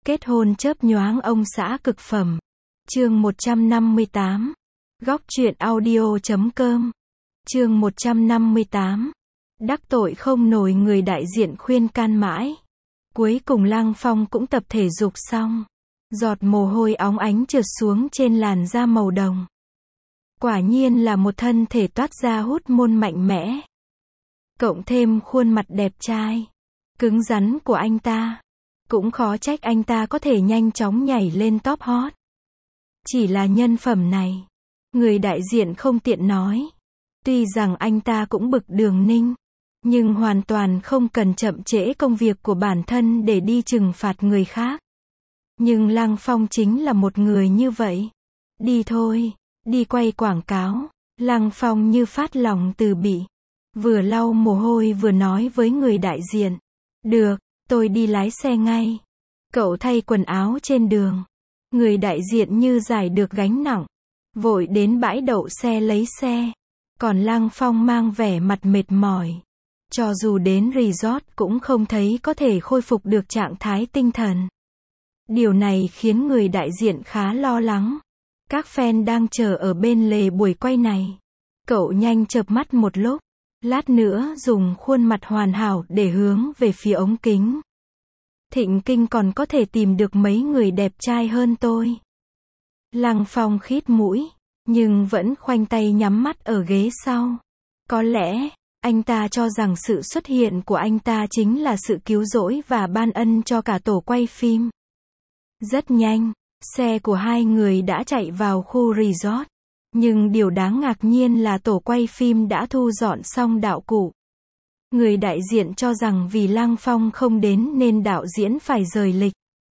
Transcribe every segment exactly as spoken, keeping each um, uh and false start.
Kết hôn chớp nhoáng ông xã cực phẩm. Chương một trăm năm mươi tám. Góc truyện audio chấm com. Chương một trăm năm mươi tám. Đắc tội không nổi, người đại diện khuyên can mãi. Cuối cùng Lăng Phong cũng tập thể dục xong. Giọt mồ hôi óng ánh trượt xuống trên làn da màu đồng. Quả nhiên là một thân thể toát ra hút môn mạnh mẽ. Cộng thêm khuôn mặt đẹp trai, cứng rắn của anh ta. Cũng khó trách anh ta có thể nhanh chóng nhảy lên top hot. Chỉ là nhân phẩm này, người đại diện không tiện nói. Tuy rằng anh ta cũng bực Đường Ninh, nhưng hoàn toàn không cần chậm trễ công việc của bản thân để đi trừng phạt người khác. Nhưng Lăng Phong chính là một người như vậy. Đi thôi, đi quay quảng cáo. Lăng Phong như phát lòng từ bi, vừa lau mồ hôi vừa nói với người đại diện. Được, tôi đi lái xe ngay. Cậu thay quần áo trên đường. Người đại diện như giải được gánh nặng, vội đến bãi đậu xe lấy xe. Còn Lăng Phong mang vẻ mặt mệt mỏi. Cho dù đến resort cũng không thấy có thể khôi phục được trạng thái tinh thần. Điều này khiến người đại diện khá lo lắng. Các fan đang chờ ở bên lề buổi quay này. Cậu nhanh chợp mắt một lúc, lát nữa dùng khuôn mặt hoàn hảo để hướng về phía ống kính. Thịnh Kinh còn có thể tìm được mấy người đẹp trai hơn tôi. Lăng Phong khít mũi, nhưng vẫn khoanh tay nhắm mắt ở ghế sau. Có lẽ, anh ta cho rằng sự xuất hiện của anh ta chính là sự cứu rỗi và ban ân cho cả tổ quay phim. Rất nhanh, xe của hai người đã chạy vào khu resort. Nhưng điều đáng ngạc nhiên là tổ quay phim đã thu dọn xong đạo cụ. Người đại diện cho rằng vì Lăng Phong không đến nên đạo diễn phải rời lịch.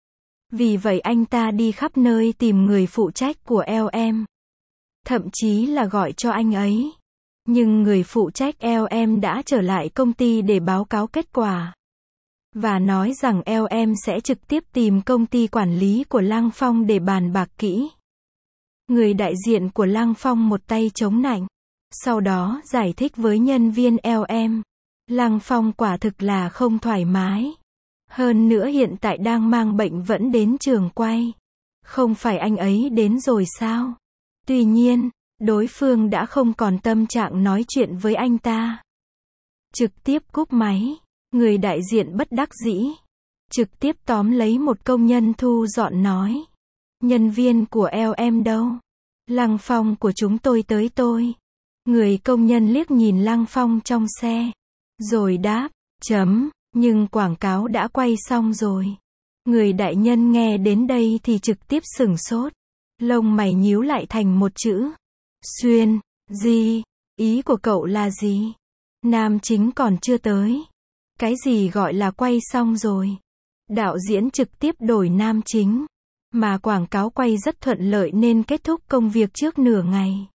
Vì vậy anh ta đi khắp nơi tìm người phụ trách của lờ em. Thậm chí là gọi cho anh ấy. Nhưng người phụ trách lờ em đã trở lại công ty để báo cáo kết quả. Và nói rằng lờ em sẽ trực tiếp tìm công ty quản lý của Lăng Phong để bàn bạc kỹ. Người đại diện của Lăng Phong một tay chống nạnh. Sau đó giải thích với nhân viên lờ em. Lăng Phong quả thực là không thoải mái. Hơn nữa hiện tại đang mang bệnh vẫn đến trường quay. Không phải anh ấy đến rồi sao? Tuy nhiên, đối phương đã không còn tâm trạng nói chuyện với anh ta. Trực tiếp cúp máy. Người đại diện bất đắc dĩ. Trực tiếp tóm lấy một công nhân thu dọn nói. Nhân viên của lờ em đâu? Lăng Phong của chúng tôi tới tôi. Người công nhân liếc nhìn Lăng Phong trong xe. Rồi đáp, chấm, nhưng quảng cáo đã quay xong rồi. Người đại nhân nghe đến đây thì trực tiếp sửng sốt. Lông mày nhíu lại thành một chữ. Xuyên, gì? Ý của cậu là gì? Nam chính còn chưa tới. Cái gì gọi là quay xong rồi? Đạo diễn trực tiếp đổi nam chính. Mà quảng cáo quay rất thuận lợi nên kết thúc công việc trước nửa ngày.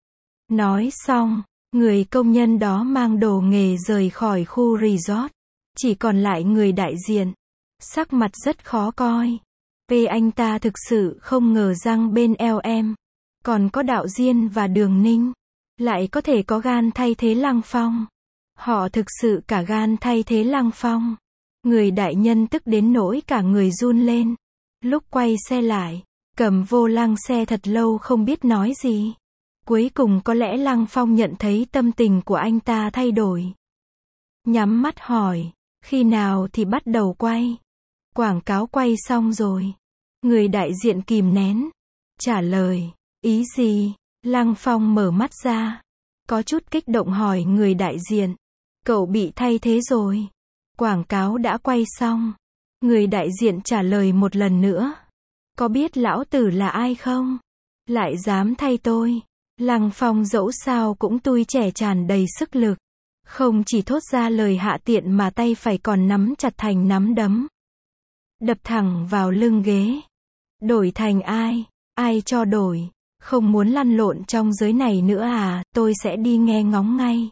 Nói xong, người công nhân đó mang đồ nghề rời khỏi khu resort. Chỉ còn lại người đại diện. Sắc mặt rất khó coi. Vì anh ta thực sự không ngờ rằng bên lờ em, còn có đạo diễn và Đường Ninh, lại có thể có gan thay thế Lăng Phong. Họ thực sự cả gan thay thế Lăng Phong. Người đại nhân tức đến nỗi cả người run lên. Lúc quay xe lại, cầm vô lăng xe thật lâu không biết nói gì. Cuối cùng có lẽ Lăng Phong nhận thấy tâm tình của anh ta thay đổi. Nhắm mắt hỏi, khi nào thì bắt đầu quay? Quảng cáo quay xong rồi. Người đại diện kìm nén. Trả lời, ý gì? Lăng Phong mở mắt ra. Có chút kích động hỏi người đại diện. Cậu bị thay thế rồi. Quảng cáo đã quay xong. Người đại diện trả lời một lần nữa. Có biết lão tử là ai không? Lại dám thay tôi. Lăng Phong dẫu sao cũng tui trẻ tràn đầy sức lực. Không chỉ thốt ra lời hạ tiện mà tay phải còn nắm chặt thành nắm đấm. Đập thẳng vào lưng ghế. Đổi thành ai? Ai cho đổi? Không muốn lăn lộn trong giới này nữa à, tôi sẽ đi nghe ngóng ngay.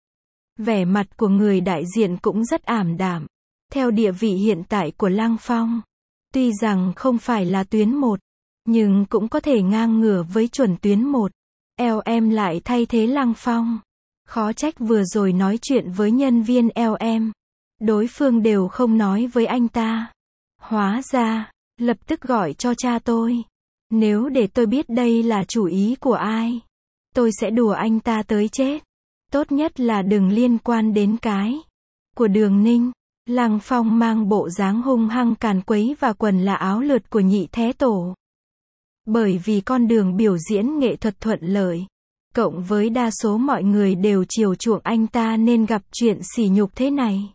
Vẻ mặt của người đại diện cũng rất ảm đạm. Theo địa vị hiện tại của Lăng Phong, tuy rằng không phải là tuyến một, nhưng cũng có thể ngang ngửa với chuẩn tuyến một. lờ em lại thay thế Lăng Phong. Khó trách vừa rồi nói chuyện với nhân viên lờ em. Đối phương đều không nói với anh ta. Hóa ra, Lập tức gọi cho cha tôi. Nếu để tôi biết đây là chủ ý của ai, tôi sẽ đùa anh ta tới chết. Tốt nhất là đừng liên quan đến cái của Đường Ninh. Lăng Phong mang bộ dáng hung hăng càn quấy và quần là áo lượt của nhị thế tổ. Bởi vì con đường biểu diễn nghệ thuật thuận lợi, cộng với đa số mọi người đều chiều chuộng anh ta nên gặp chuyện sỉ nhục thế này,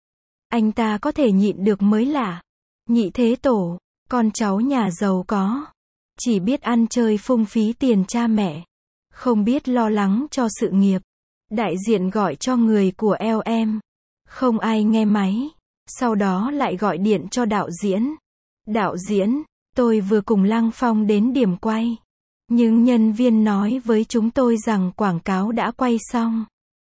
anh ta có thể nhịn được mới lạ. Nhị thế tổ, con cháu nhà giàu có, chỉ biết ăn chơi phung phí tiền cha mẹ, không biết lo lắng cho sự nghiệp. Đại diện gọi cho người của lờ em, không ai nghe máy, sau đó lại gọi điện cho đạo diễn. Đạo diễn, tôi vừa cùng Lăng Phong đến điểm quay, nhưng nhân viên nói với chúng tôi rằng quảng cáo đã quay xong.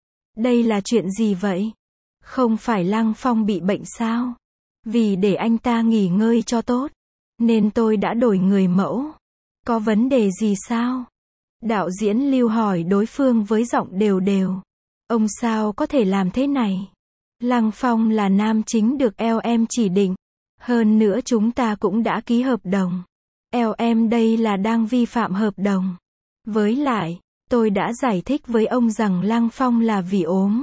Đây là chuyện gì vậy? Không phải Lăng Phong bị bệnh sao? Vì để anh ta nghỉ ngơi cho tốt, nên tôi đã đổi người mẫu. Có vấn đề gì sao? Đạo diễn Lưu hỏi đối phương với giọng đều đều. Ông sao có thể làm thế này? Lăng Phong là nam chính được lờ em chỉ định. Hơn nữa chúng ta cũng đã ký hợp đồng. lờ em đây là đang vi phạm hợp đồng. Với lại, tôi đã giải thích với ông rằng Lăng Phong là vì ốm.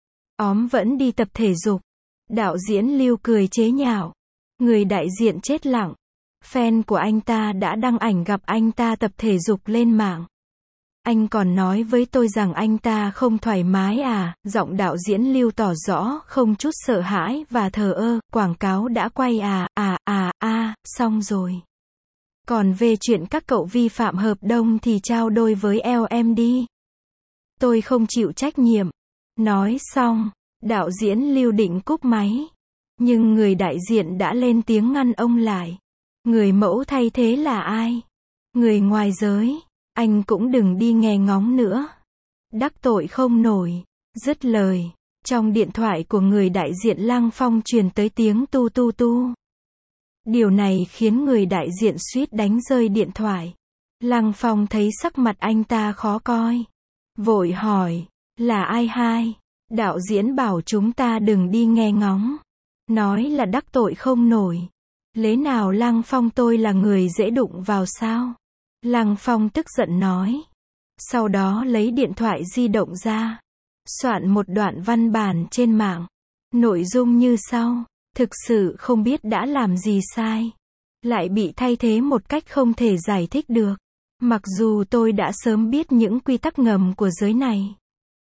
Ốm vẫn đi tập thể dục. Đạo diễn Lưu cười chế nhạo. Người đại diện chết lặng. Fan của anh ta đã đăng ảnh gặp anh ta tập thể dục lên mạng. Anh còn nói với tôi rằng anh ta không thoải mái à, giọng đạo diễn Lưu tỏ rõ không chút sợ hãi và thờ ơ, quảng cáo đã quay à, à, à, à, xong rồi. Còn về chuyện các cậu vi phạm hợp đồng thì trao đổi với lờ em đi. Tôi không chịu trách nhiệm. Nói xong, đạo diễn Lưu định cúp máy. Nhưng người đại diện đã lên tiếng ngăn ông lại. Người mẫu thay thế là ai? Người ngoài giới. Anh cũng đừng đi nghe ngóng nữa. Đắc tội không nổi. Dứt lời. Trong điện thoại của người đại diện Lăng Phong truyền tới tiếng tu tu tu. Điều này khiến người đại diện suýt đánh rơi điện thoại. Lăng Phong thấy sắc mặt anh ta khó coi. Vội hỏi. Là ai hai? Đạo diễn bảo chúng ta đừng đi nghe ngóng. Nói là đắc tội không nổi. Lẽ nào Lăng Phong tôi là người dễ đụng vào sao? Lăng Phong tức giận nói. Sau đó lấy điện thoại di động ra. Soạn một đoạn văn bản trên mạng. Nội dung như sau. Thực sự không biết đã làm gì sai. Lại bị thay thế một cách không thể giải thích được. Mặc dù tôi đã sớm biết những quy tắc ngầm của giới này.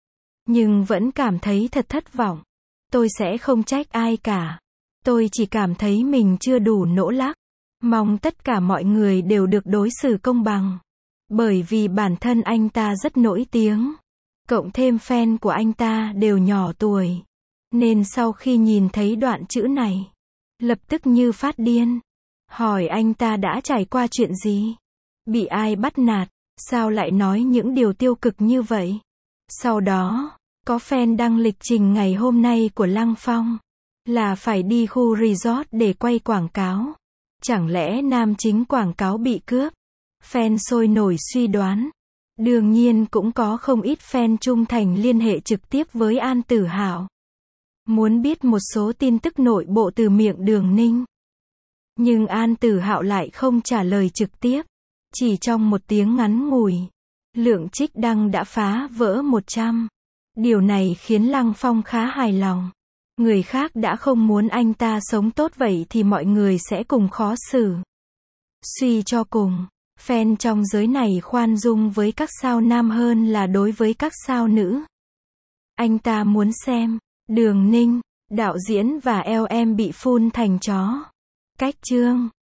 Nhưng vẫn cảm thấy thật thất vọng. Tôi sẽ không trách ai cả. Tôi chỉ cảm thấy mình chưa đủ nỗ lực. Mong tất cả mọi người đều được đối xử công bằng. Bởi vì bản thân anh ta rất nổi tiếng. Cộng thêm fan của anh ta đều nhỏ tuổi. Nên sau khi nhìn thấy đoạn chữ này, lập tức như phát điên. Hỏi anh ta đã trải qua chuyện gì? Bị ai bắt nạt? Sao lại nói những điều tiêu cực như vậy? Sau đó, có fan đăng lịch trình ngày hôm nay của Lăng Phong. Là phải đi khu resort để quay quảng cáo. Chẳng lẽ nam chính quảng cáo bị cướp? Fan sôi nổi suy đoán. Đương nhiên cũng có không ít fan trung thành liên hệ trực tiếp với An Tử Hạo. Muốn biết một số tin tức nội bộ từ miệng Đường Ninh. Nhưng An Tử Hạo lại không trả lời trực tiếp. Chỉ trong một tiếng ngắn ngủi, lượng trích đăng đã phá vỡ một trăm. Điều này khiến Lăng Phong khá hài lòng. Người khác đã không muốn anh ta sống tốt vậy thì mọi người sẽ cùng khó xử. Suy cho cùng, fan trong giới này khoan dung với các sao nam hơn là đối với các sao nữ. Anh ta muốn xem Đường Ninh, đạo diễn và lờ em bị phun thành chó. Cách chương